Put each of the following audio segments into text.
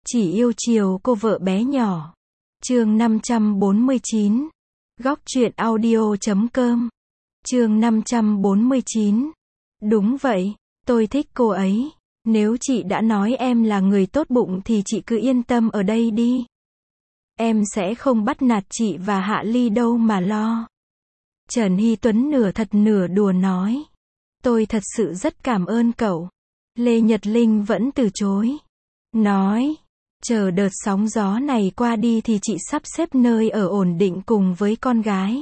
Chỉ yêu chiều cô vợ bé nhỏ. Chương 549. Góc truyện audio.com. Chương 549. Đúng vậy, tôi thích cô ấy. Nếu chị đã nói em là người tốt bụng thì chị cứ yên tâm ở đây đi. Em sẽ không bắt nạt chị và Hạ Ly đâu mà lo. Trần Hy Tuấn nửa thật nửa đùa nói. Tôi thật sự rất cảm ơn cậu. Lê Nhật Linh vẫn từ chối. Nói, chờ đợt sóng gió này qua đi thì chị sắp xếp nơi ở ổn định cùng với con gái.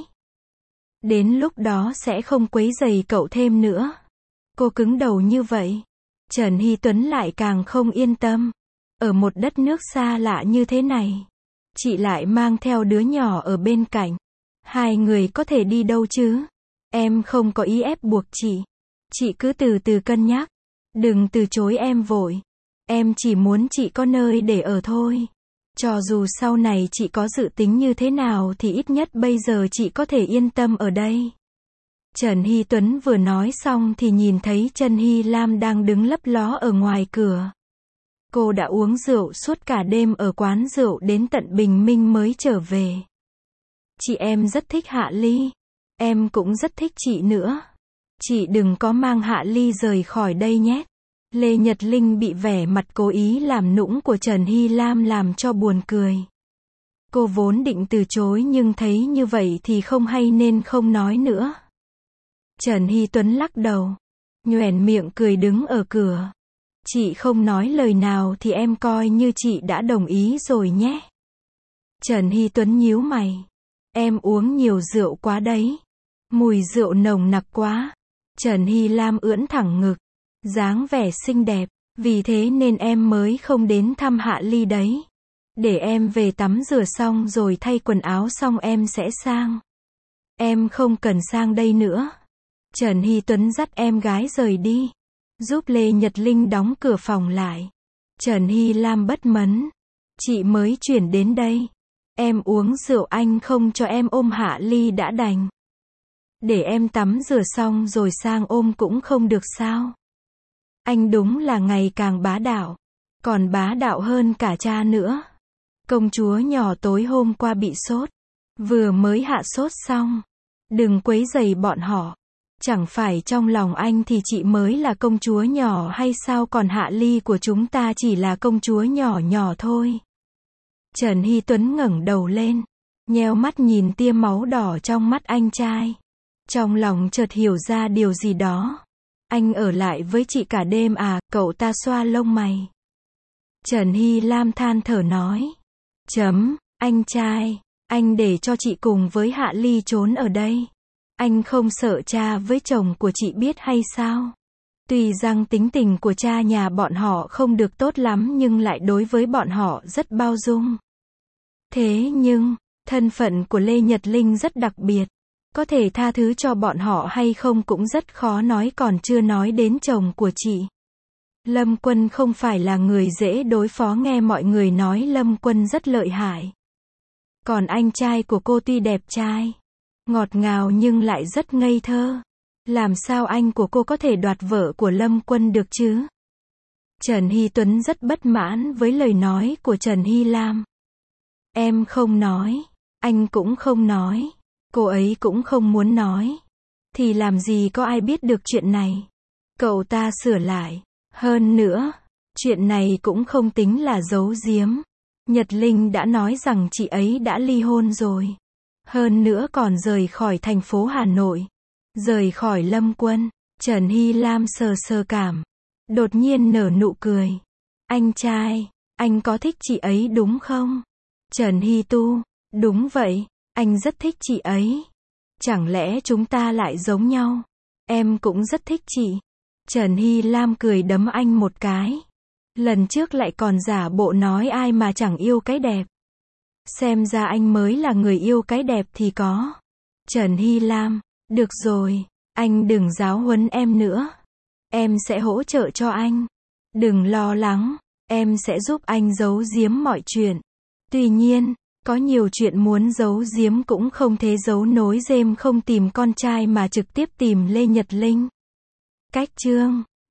Đến lúc đó sẽ không quấy rầy cậu thêm nữa. Cô cứng đầu như vậy. Trần Hy Tuấn lại càng không yên tâm. Ở một đất nước xa lạ như thế này, chị lại mang theo đứa nhỏ ở bên cạnh. Hai người có thể đi đâu chứ? Em không có ý ép buộc chị. Chị cứ từ từ cân nhắc. Đừng từ chối em vội. Em chỉ muốn chị có nơi để ở thôi. Cho dù sau này chị có dự tính như thế nào thì ít nhất bây giờ chị có thể yên tâm ở đây. Trần Hy Tuấn vừa nói xong thì nhìn thấy Trần Hy Lam đang đứng lấp ló ở ngoài cửa. Cô đã uống rượu suốt cả đêm ở quán rượu đến tận bình minh mới trở về. Chị em rất thích Hạ Ly. Em cũng rất thích chị nữa. Chị đừng có mang Hạ Ly rời khỏi đây nhé. Lê Nhật Linh bị vẻ mặt cố ý làm nũng của Trần Hy Lam làm cho buồn cười. Cô vốn định từ chối nhưng thấy như vậy thì không hay nên không nói nữa. Trần Hy Tuấn lắc đầu, nhoẻn miệng cười đứng ở cửa. Chị không nói lời nào thì em coi như chị đã đồng ý rồi nhé. Trần Hy Tuấn nhíu mày. Em uống nhiều rượu quá đấy. Mùi rượu nồng nặc quá. Trần Hy Lam ưỡn thẳng ngực, dáng vẻ xinh đẹp, vì thế nên em mới không đến thăm Hạ Ly đấy. Để em về tắm rửa xong rồi thay quần áo xong em sẽ sang. Em không cần sang đây nữa. Trần Hy Tuấn dắt em gái rời đi, giúp Lê Nhật Linh đóng cửa phòng lại. Trần Hy Lam bất mẫn. Chị mới chuyển đến đây. Em uống rượu anh không cho em ôm Hạ Ly đã đành. Để em tắm rửa xong rồi sang ôm cũng không được sao? Anh đúng là ngày càng bá đạo. Còn bá đạo hơn cả cha nữa. Công chúa nhỏ tối hôm qua bị sốt. Vừa mới hạ sốt xong. Đừng quấy rầy bọn họ. Chẳng phải trong lòng anh thì chị mới là công chúa nhỏ hay sao, còn Hạ Ly của chúng ta chỉ là công chúa nhỏ nhỏ thôi. Trần Hy Tuấn ngẩng đầu lên, nheo mắt nhìn tia máu đỏ trong mắt anh trai. Trong lòng chợt hiểu ra điều gì đó. Anh ở lại với chị cả đêm à? Cậu ta xoa lông mày. Trần Hy Lam than thở nói. Anh trai, anh để cho chị cùng với Hạ Ly trốn ở đây. Anh không sợ cha với chồng của chị biết hay sao? Tuy rằng tính tình của cha nhà bọn họ không được tốt lắm nhưng lại đối với bọn họ rất bao dung. Thế nhưng, thân phận của Lê Nhật Linh rất đặc biệt. Có thể tha thứ cho bọn họ hay không cũng rất khó nói, còn chưa nói đến chồng của chị. Lâm Quân không phải là người dễ đối phó, nghe mọi người nói Lâm Quân rất lợi hại. Còn anh trai của cô tuy đẹp trai, ngọt ngào nhưng lại rất ngây thơ. Làm sao anh của cô có thể đoạt vợ của Lâm Quân được chứ? Trần Hy Tuấn rất bất mãn với lời nói của Trần Hy Lam. Em không nói, anh cũng không nói, cô ấy cũng không muốn nói. Thì làm gì có ai biết được chuyện này? Cậu ta sửa lại. Hơn nữa, chuyện này cũng không tính là giấu giếm. Nhật Linh đã nói rằng chị ấy đã ly hôn rồi. Hơn nữa còn rời khỏi thành phố Hà Nội. Rời khỏi Lâm Quân. Trần Hy Lam sờ sờ cảm. Đột nhiên nở nụ cười. Anh trai, anh có thích chị ấy đúng không? Trần Hy Tu. Đúng vậy, anh rất thích chị ấy. Chẳng lẽ chúng ta lại giống nhau? Em cũng rất thích chị. Trần Hy Lam cười đấm anh một cái. Lần trước lại còn giả bộ nói ai mà chẳng yêu cái đẹp. Xem ra anh mới là người yêu cái đẹp thì có. Trần Hy Lam. Được rồi, anh đừng giáo huấn em nữa. Em sẽ hỗ trợ cho anh. Đừng lo lắng, em sẽ giúp anh giấu giếm mọi chuyện. Tuy nhiên, có nhiều chuyện muốn giấu giếm cũng không thể giấu nối, dêm không tìm con trai mà trực tiếp tìm Lê Nhật Linh. Cách chương